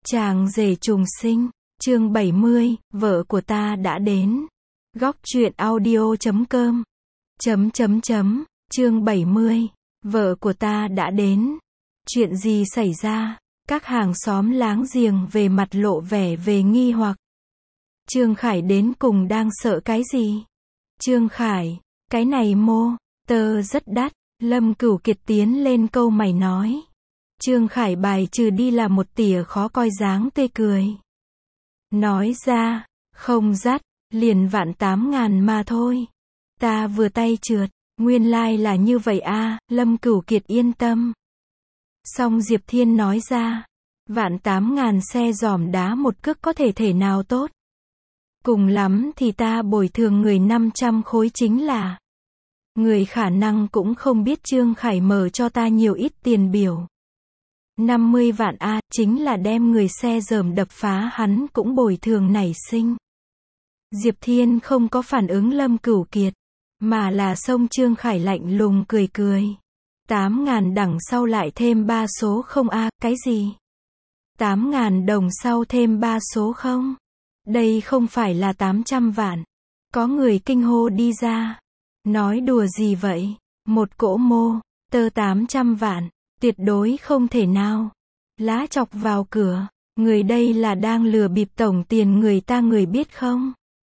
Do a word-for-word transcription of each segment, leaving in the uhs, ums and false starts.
Chàng rể trùng sinh, chương bảy mươi, vợ của ta đã đến. Góc truyện audio chấm com. Chấm chấm chấm, chương bảy mươi, vợ của ta đã đến. Chuyện gì xảy ra? Các hàng xóm láng giềng về mặt lộ vẻ về nghi hoặc. Trương Khải đến cùng đang sợ cái gì? Trương Khải, cái này mô, tơ rất đắt. Lâm Cửu Kiệt tiến lên câu mày nói. Trương Khải bài trừ đi là một tỉa khó coi dáng tươi cười. Nói ra, không dắt, liền vạn tám ngàn mà thôi. Ta vừa tay trượt, nguyên lai like là như vậy a. À, Lâm Cửu Kiệt yên tâm. Xong Diệp Thiên nói ra, vạn tám ngàn xe giòm đá một cước có thể thể nào tốt. Cùng lắm thì ta bồi thường người năm trăm khối chính là. Người khả năng cũng không biết Trương Khải mở cho ta nhiều ít tiền biểu. năm mươi vạn a, à, chính là đem người xe giòm đập phá hắn cũng bồi thường nảy sinh. Diệp Thiên không có phản ứng Lâm Cửu Kiệt, mà là xông Trương Khải lạnh lùng cười cười. tám ngàn đằng sau lại thêm ba số không a, à, cái gì? tám ngàn đồng sau thêm ba số không? Đây không phải là tám trăm vạn. Có người kinh hô đi ra. Nói đùa gì vậy? Một cỗ mô, tơ tám trăm vạn. Tuyệt đối không thể nào. Lá chọc vào cửa. Người đây là đang lừa bịp tổng tiền người ta người biết không?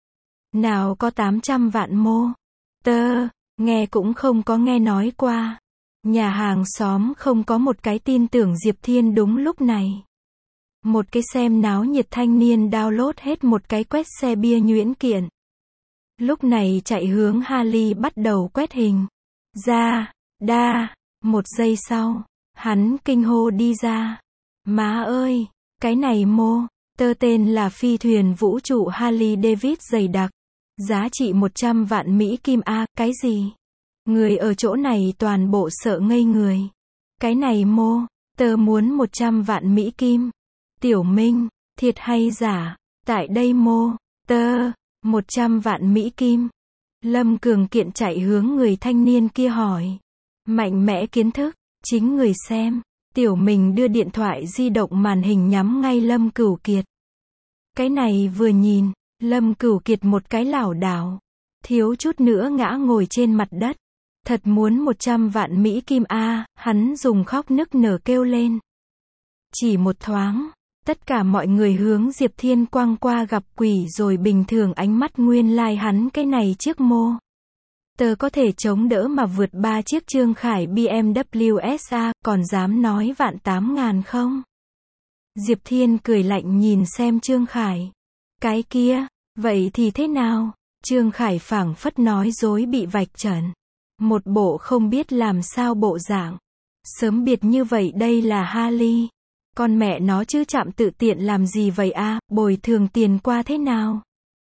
Nào có tám trăm vạn mô. Tơ, nghe cũng không có nghe nói qua. Nhà hàng xóm không có một cái tin tưởng Diệp Thiên đúng lúc này. Một cái xem náo nhiệt thanh niên download hết một cái quét xe bia nhuyễn kiện. Lúc này chạy hướng Harley bắt đầu quét hình. Ra, đa, một giây sau, hắn kinh hô đi ra. Má ơi, cái này mô, tơ tên là phi thuyền vũ trụ Harley David dày đặc. Giá trị một trăm vạn Mỹ Kim a, à, cái gì? Người ở chỗ này toàn bộ sợ ngây người. Cái này mô, tơ muốn một trăm vạn Mỹ Kim. Tiểu Minh, thiệt hay giả? Tại đây mô, tơ, một trăm vạn Mỹ Kim. Lâm Cường Kiện chạy hướng người thanh niên kia hỏi. Mạnh mẽ kiến thức, chính người xem. Tiểu Minh đưa điện thoại di động màn hình nhắm ngay Lâm Cửu Kiệt. Cái này vừa nhìn, Lâm Cửu Kiệt một cái lảo đảo. Thiếu chút nữa ngã ngồi trên mặt đất. Thật muốn một trăm vạn Mỹ Kim a, à, hắn dùng khóc nức nở kêu lên. Chỉ một thoáng, tất cả mọi người hướng Diệp Thiên quăng qua gặp quỷ rồi bình thường ánh mắt nguyên lai like hắn cái này chiếc mô. Tờ có thể chống đỡ mà vượt ba chiếc Trương Khải bê em vê ét a, còn dám nói vạn tám ngàn không? Diệp Thiên cười lạnh nhìn xem Trương Khải. Cái kia, vậy thì thế nào? Trương Khải phảng phất nói dối bị vạch trần. Một bộ không biết làm sao bộ dạng. Sớm biệt như vậy đây là Harley. Con mẹ nó chứ chạm tự tiện làm gì vậy a, à, bồi thường tiền qua thế nào?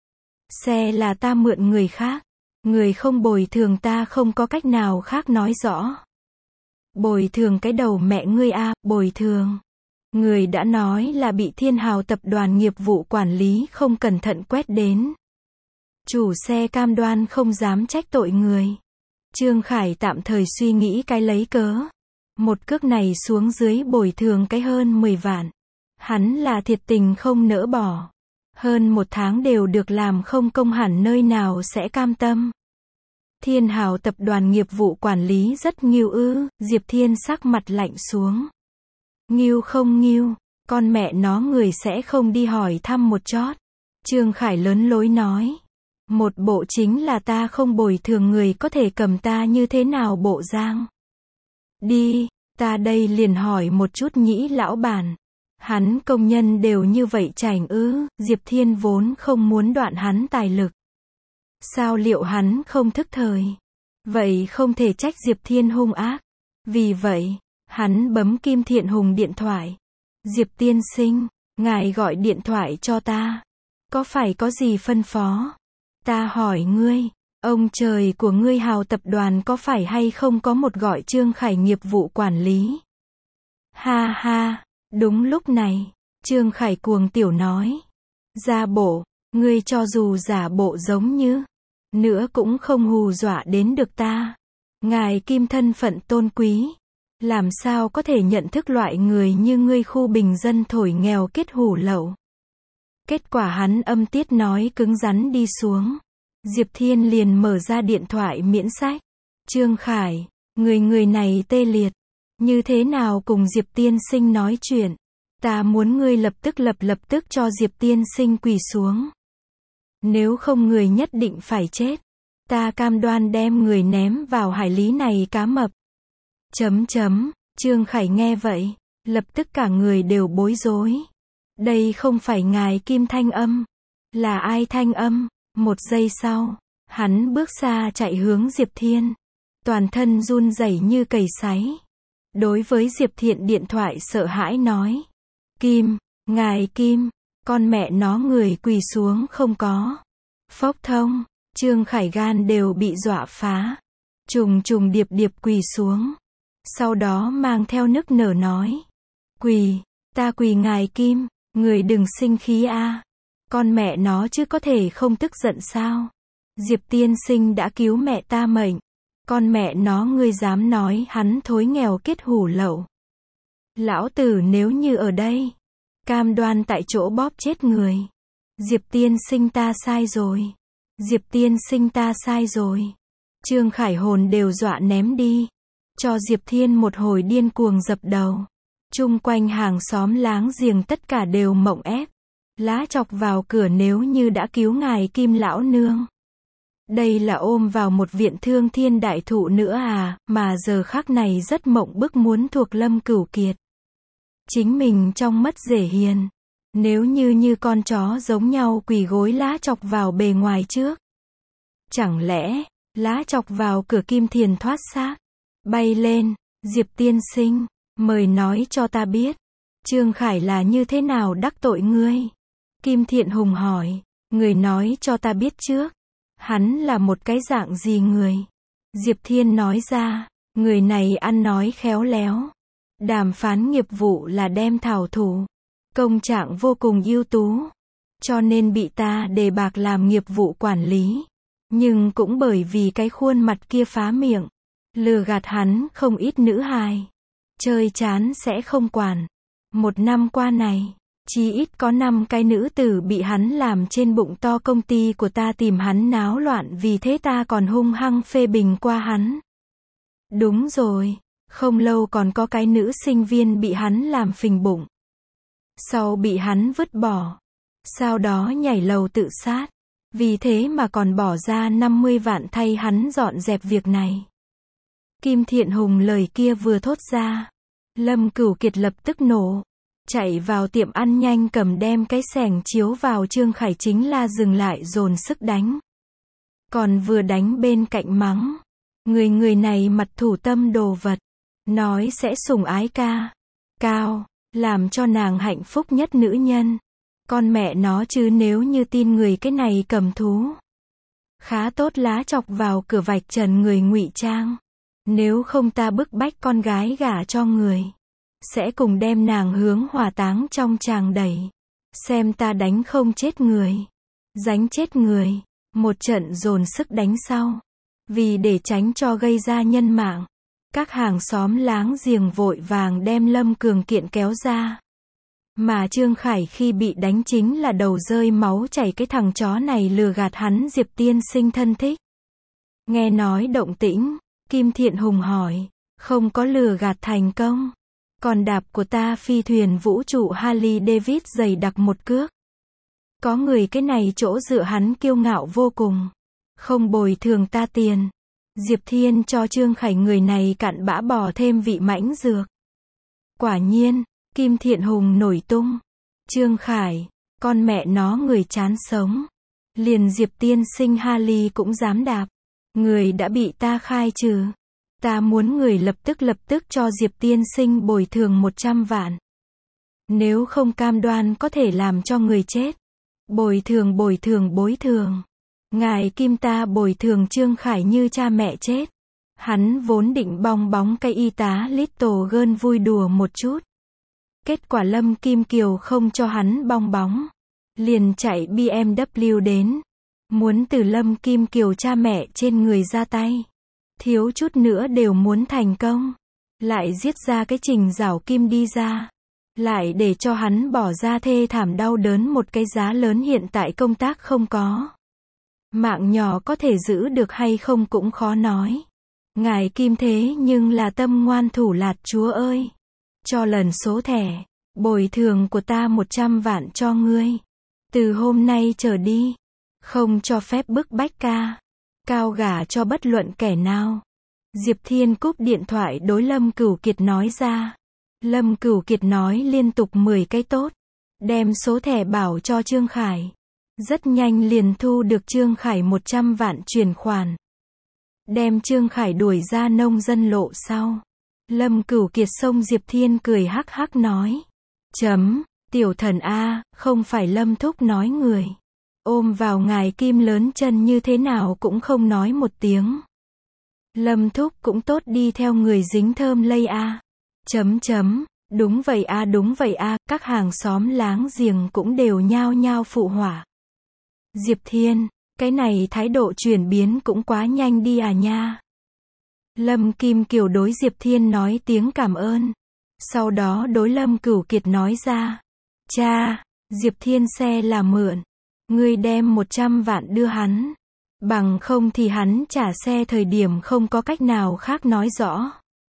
Xe là ta mượn người khác. Người không bồi thường ta không có cách nào khác nói rõ. Bồi thường cái đầu mẹ ngươi a, à, bồi thường. Người đã nói là bị Thiên Hào tập đoàn nghiệp vụ quản lý không cẩn thận quét đến. Chủ xe cam đoan không dám trách tội người. Trương Khải tạm thời suy nghĩ cái lấy cớ. Một cước này xuống dưới bồi thường cái hơn mười vạn. Hắn là thiệt tình không nỡ bỏ. Hơn một tháng đều được làm không công hẳn nơi nào sẽ cam tâm. Thiên Hào tập đoàn nghiệp vụ quản lý rất nghiêu ư, Diệp Thiên sắc mặt lạnh xuống. Nghiêu không nghiêu, con mẹ nó người sẽ không đi hỏi thăm một chót. Trương Khải lớn lối nói. Một bộ chính là ta không bồi thường người có thể cầm ta như thế nào bộ giang. Đi, ta đây liền hỏi một chút nhĩ lão bản. Hắn công nhân đều như vậy chảnh ư, Diệp Thiên vốn không muốn đoạn hắn tài lực. Sao liệu hắn không thức thời? Vậy không thể trách Diệp Thiên hung ác. Vì vậy, hắn bấm Kim Thiện Hùng điện thoại. Diệp tiên sinh, ngài gọi điện thoại cho ta. Có phải có gì phân phó? Ta hỏi ngươi, ông trời của ngươi Hào tập đoàn có phải hay không có một gọi Trương Khải nghiệp vụ quản lý? Ha ha, đúng lúc này, Trương Khải cuồng tiểu nói. Giả bộ, ngươi cho dù giả bộ giống như, nữa cũng không hù dọa đến được ta. Ngài Kim thân phận tôn quý, Làm sao có thể nhận thức loại người như ngươi khu bình dân thổi nghèo kết hủ lậu. Kết quả hắn âm tiết nói cứng rắn đi xuống. Diệp Thiên liền mở ra điện thoại miễn sách. Trương Khải, người người này tê liệt. Như thế nào cùng Diệp tiên sinh nói chuyện? Ta muốn ngươi lập tức lập lập tức cho Diệp tiên sinh quỳ xuống. Nếu không người nhất định phải chết. Ta cam đoan đem người ném vào hải lý này cá mập. Chấm chấm, Trương Khải nghe vậy, lập tức cả người đều bối rối. Đây không phải ngài Kim Thanh Âm. Là ai thanh âm? Một giây sau, hắn bước xa chạy hướng Diệp Thiên. Toàn thân run rẩy như cầy sấy. Đối với Diệp Thiện điện thoại sợ hãi nói. Kim, ngài Kim, con mẹ nó người quỳ xuống không có. Phốc thông, Trương Khải gan đều bị dọa phá. Trùng trùng điệp điệp quỳ xuống. Sau đó mang theo nức nở nói. Quỳ, ta quỳ ngài Kim, người đừng sinh khí a. Con mẹ nó chứ có thể không tức giận sao? Diệp tiên sinh đã cứu mẹ ta mệnh. Con mẹ nó ngươi dám nói hắn thối nghèo kết hủ lậu. Lão tử nếu như ở đây, cam đoan tại chỗ bóp chết người. Diệp tiên sinh ta sai rồi. Diệp tiên sinh ta sai rồi. Trương Khải hồn đều dọa ném đi. Cho Diệp Thiên một hồi điên cuồng dập đầu. Chung quanh hàng xóm láng giềng tất cả đều mộng ép. Lá chọc vào cửa nếu như đã cứu ngài Kim lão nương. Đây là ôm vào một viện thương thiên đại thụ nữa à, mà giờ khắc này rất mộng bức muốn thuộc Lâm Cửu Kiệt. Chính mình trong mắt dễ hiền. Nếu như như con chó giống nhau quỳ gối lá chọc vào bề ngoài trước. Chẳng lẽ, lá chọc vào cửa Kim Thiền thoát xác. Bay lên, Diệp tiên sinh, mời nói cho ta biết. Trương Khải là như thế nào đắc tội ngươi? Kim Thiện Hùng hỏi, người nói cho ta biết trước. Hắn là một cái dạng gì người? Diệp Thiên nói ra, người này ăn nói khéo léo. Đàm phán nghiệp vụ là đem thảo thủ. Công trạng vô cùng ưu tú. Cho nên bị ta đề bạc làm nghiệp vụ quản lý. Nhưng cũng bởi vì cái khuôn mặt kia phá miệng. Lừa gạt hắn không ít nữ hài. Chơi chán sẽ không quản. Một năm qua này, chỉ ít có năm cái nữ tử bị hắn làm trên bụng to, công ty của ta tìm hắn náo loạn, vì thế ta còn hung hăng phê bình qua hắn. Đúng rồi, không lâu còn có cái nữ sinh viên bị hắn làm phình bụng. Sau bị hắn vứt bỏ. Sau đó nhảy lầu tự sát. Vì thế mà còn bỏ ra năm mươi vạn thay hắn dọn dẹp việc này. Kim Thiện Hùng lời kia vừa thốt ra. Lâm Cửu Kiệt lập tức nổ. Chạy vào tiệm ăn nhanh cầm đem cái xẻng chiếu vào Trương Khải chính là dừng lại dồn sức đánh. Còn vừa đánh bên cạnh mắng. Người người này mặt thủ tâm đồ vật. Nói sẽ sủng ái ca. Cao. Làm cho nàng hạnh phúc nhất nữ nhân. Con mẹ nó chứ nếu như tin người cái này cầm thú. Khá tốt lá chọc vào cửa vạch trần người ngụy trang. Nếu không ta bức bách con gái gả cho người. Sẽ cùng đem nàng hướng hỏa táng trong tràng đẩy. Xem ta đánh không chết người. Đánh chết người. Một trận dồn sức đánh sau. Vì để tránh cho gây ra nhân mạng. Các hàng xóm láng giềng vội vàng đem Lâm Cường Kiện kéo ra. Mà Trương Khải khi bị đánh chính là đầu rơi máu chảy, cái thằng chó này lừa gạt hắn Diệp tiên sinh thân thích. Nghe nói động tĩnh, Kim Thiện Hùng hỏi, không có lừa gạt thành công. Còn đạp của ta phi thuyền vũ trụ Harley David dày đặc một cước. Có người cái này chỗ dựa hắn kiêu ngạo vô cùng. Không bồi thường ta tiền. Diệp Thiên cho Trương Khải người này cặn bã bỏ thêm vị mãnh dược. Quả nhiên, Kim Thiện Hùng nổi tung. Trương Khải, con mẹ nó người chán sống. Liền Diệp tiên sinh Harley cũng dám đạp. Người đã bị ta khai trừ. Ta muốn người lập tức lập tức cho Diệp tiên sinh bồi thường một trăm vạn. Nếu không cam đoan có thể làm cho người chết. Bồi thường bồi thường bồi thường. Ngài Kim ta bồi thường Trương Khải như cha mẹ chết. Hắn vốn định bong bóng cái y tá Little Girl vui đùa một chút. Kết quả Lâm Kim Kiều không cho hắn bong bóng. Liền chạy bê em vê đến. Muốn từ Lâm Kim Kiều cha mẹ trên người ra tay. Thiếu chút nữa đều muốn thành công. lại giết ra cái Trình Giảo Kim đi ra. Lại để cho hắn bỏ ra thê thảm đau đớn một cái giá lớn hiện tại công tác không có. Mạng nhỏ có thể giữ được hay không cũng khó nói. Ngài Kim thế nhưng là tâm ngoan thủ lạt chúa ơi. Cho lần số thẻ, bồi thường của ta một trăm vạn cho ngươi. Từ hôm nay trở đi, không cho phép bức bách ca. Cao gả cho bất luận kẻ nào. Diệp Thiên cúp điện thoại đối Lâm Cửu Kiệt nói ra. Lâm Cửu Kiệt nói liên tục mười cái tốt. Đem số thẻ bảo cho Trương Khải. Rất nhanh liền thu được Trương Khải một trăm vạn chuyển khoản. Đem Trương Khải đuổi ra nông dân lộ sau. Lâm Cửu Kiệt xông Diệp Thiên cười hắc hắc nói. Chấm, tiểu thần A, không phải Lâm Thúc nói người. Ôm vào ngài Kim lớn chân như thế nào cũng không nói một tiếng. Lâm Thúc cũng tốt đi theo người dính thơm lây A. Chấm chấm, đúng vậy A đúng vậy A, các hàng xóm láng giềng cũng đều nhao nhao phụ họa. Diệp Thiên, cái này thái độ chuyển biến cũng quá nhanh đi à nha. Lâm Kim Kiều đối Diệp Thiên nói tiếng cảm ơn. Sau đó đối Lâm Cửu Kiệt nói ra. Cha, Diệp Thiên xe là mượn. Ngươi đem một trăm vạn đưa hắn. Bằng không thì hắn trả xe thời điểm không có cách nào khác nói rõ.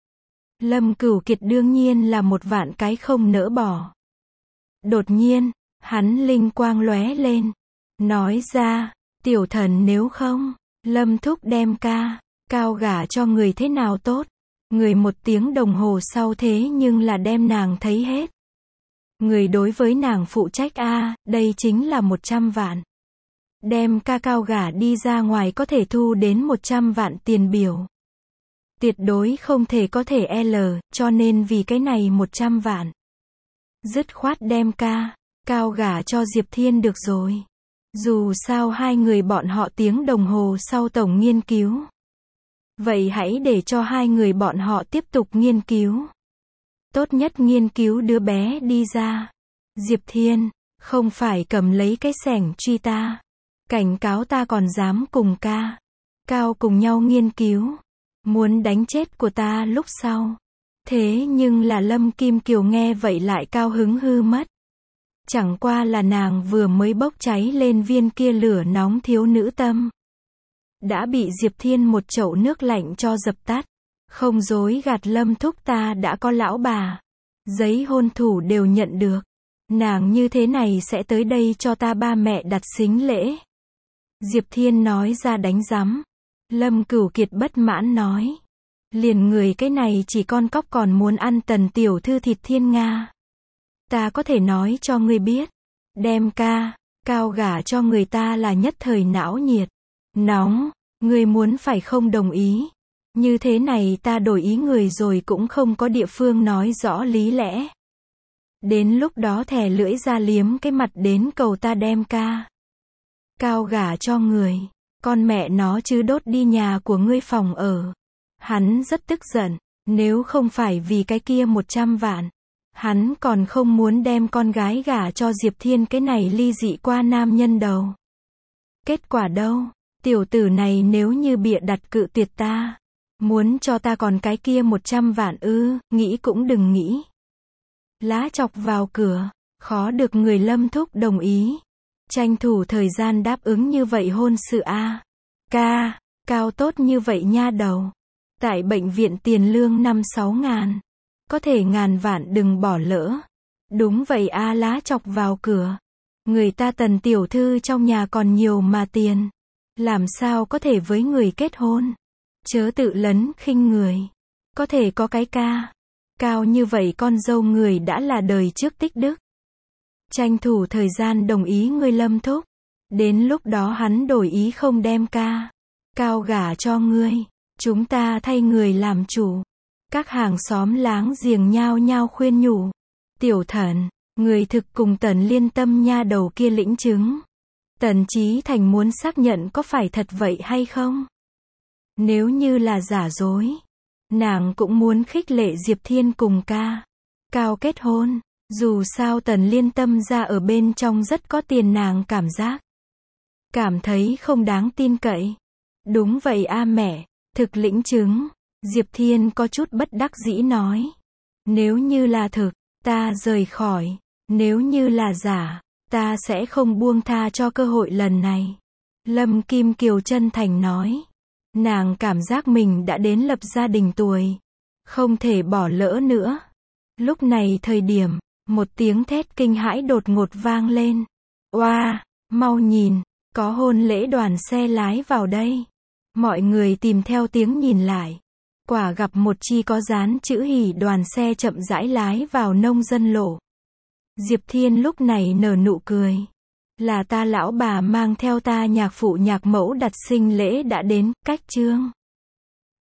Lâm Cửu Kiệt đương nhiên là một vạn cái không nỡ bỏ. Đột nhiên, hắn linh quang lóe lên. Nói ra, tiểu thần nếu không, Lâm Thúc đem ca, cao gả cho người thế nào tốt. Người một tiếng đồng hồ sau thế nhưng là đem nàng thấy hết. Người đối với nàng phụ trách a, đây chính là một trăm vạn. Đem ca cao gả đi ra ngoài có thể thu đến một trăm vạn tiền biểu. Tuyệt đối không thể có thể L, cho nên vì cái này một trăm vạn. Dứt khoát đem ca, cao gả cho Diệp Thiên được rồi. Dù sao hai người bọn họ tiếng đồng hồ sau tổng nghiên cứu. Vậy hãy để cho hai người bọn họ tiếp tục nghiên cứu. Tốt nhất nghiên cứu đứa bé đi ra. Diệp Thiên, không phải cầm lấy cái xẻng truy ta. Cảnh cáo ta còn dám cùng ca. Cao cùng nhau nghiên cứu. Muốn đánh chết của ta lúc sau. Thế nhưng là Lâm Kim Kiều nghe vậy lại cao hứng hư mất. Chẳng qua là nàng vừa mới bốc cháy lên viên kia lửa nóng thiếu nữ tâm. Đã bị Diệp Thiên một chậu nước lạnh cho dập tắt. Không dối gạt Lâm Thúc ta đã có lão bà. Giấy hôn thú đều nhận được. Nàng như thế này sẽ tới đây cho ta ba mẹ đặt sính lễ. Diệp Thiên nói ra đánh rắm. Lâm Cửu Kiệt bất mãn nói. Liền người cái này chỉ con cóc còn muốn ăn Tần tiểu thư thịt thiên nga. Ta có thể nói cho ngươi biết. Đem ca, cao gả cho người ta là nhất thời não nhiệt. Nóng, ngươi muốn phải không đồng ý. Như thế này ta đổi ý người rồi cũng không có địa phương nói rõ lý lẽ. Đến lúc đó thè lưỡi ra liếm cái mặt đến cầu ta đem ca. Cao gả cho người. Con mẹ nó chứ đốt đi nhà của ngươi phòng ở. Hắn rất tức giận. Nếu không phải vì cái kia một trăm vạn. Hắn còn không muốn đem con gái gả cho Diệp Thiên cái này ly dị qua nam nhân đầu. Kết quả đâu? Tiểu tử này nếu như bịa đặt cự tuyệt ta. Muốn cho ta còn cái kia một trăm vạn ư, nghĩ cũng đừng nghĩ. Lá chọc vào cửa, khó được người Lâm Thúc đồng ý. Tranh thủ thời gian đáp ứng như vậy hôn sự a. Ca, cao tốt như vậy nha đầu. Tại bệnh viện tiền lương năm sáu ngàn. Có thể ngàn vạn đừng bỏ lỡ. Đúng vậy a, lá chọc vào cửa. Người ta Tần tiểu thư trong nhà còn nhiều mà tiền. Làm sao có thể với người kết hôn. Chớ tự lấn khinh người. Có thể có cái ca. Cao như vậy con dâu người đã là đời trước tích đức. Tranh thủ thời gian đồng ý ngươi Lâm Thúc. Đến lúc đó hắn đổi ý không đem ca. Cao gả cho ngươi. Chúng ta thay người làm chủ. Các hàng xóm láng giềng nhao nhao khuyên nhủ. Tiểu thần, người thực cùng Tần Liên Tâm nha đầu kia lĩnh chứng. Tần Chí Thành muốn xác nhận có phải thật vậy hay không? Nếu như là giả dối, nàng cũng muốn khích lệ Diệp Thiên cùng ca. Cao kết hôn, dù sao Tần Liên Tâm ra ở bên trong rất có tiền nàng cảm giác. Cảm thấy không đáng tin cậy. Đúng vậy a mẹ, thực lĩnh chứng. Diệp Thiên có chút bất đắc dĩ nói. Nếu như là thực, ta rời khỏi. Nếu như là giả, ta sẽ không buông tha cho cơ hội lần này. Lâm Kim Kiều chân thành nói. Nàng cảm giác mình đã đến lập gia đình tuổi. Không thể bỏ lỡ nữa. Lúc này thời điểm, một tiếng thét kinh hãi đột ngột vang lên. Oa, mau nhìn, có hôn lễ đoàn xe lái vào đây. Mọi người tìm theo tiếng nhìn lại. Quả gặp một chi có dán chữ hỉ đoàn xe chậm rãi lái vào nông dân lộ. Diệp Thiên lúc này nở nụ cười. Là ta lão bà mang theo ta nhạc phụ nhạc mẫu đặt sinh lễ đã đến, cách trương.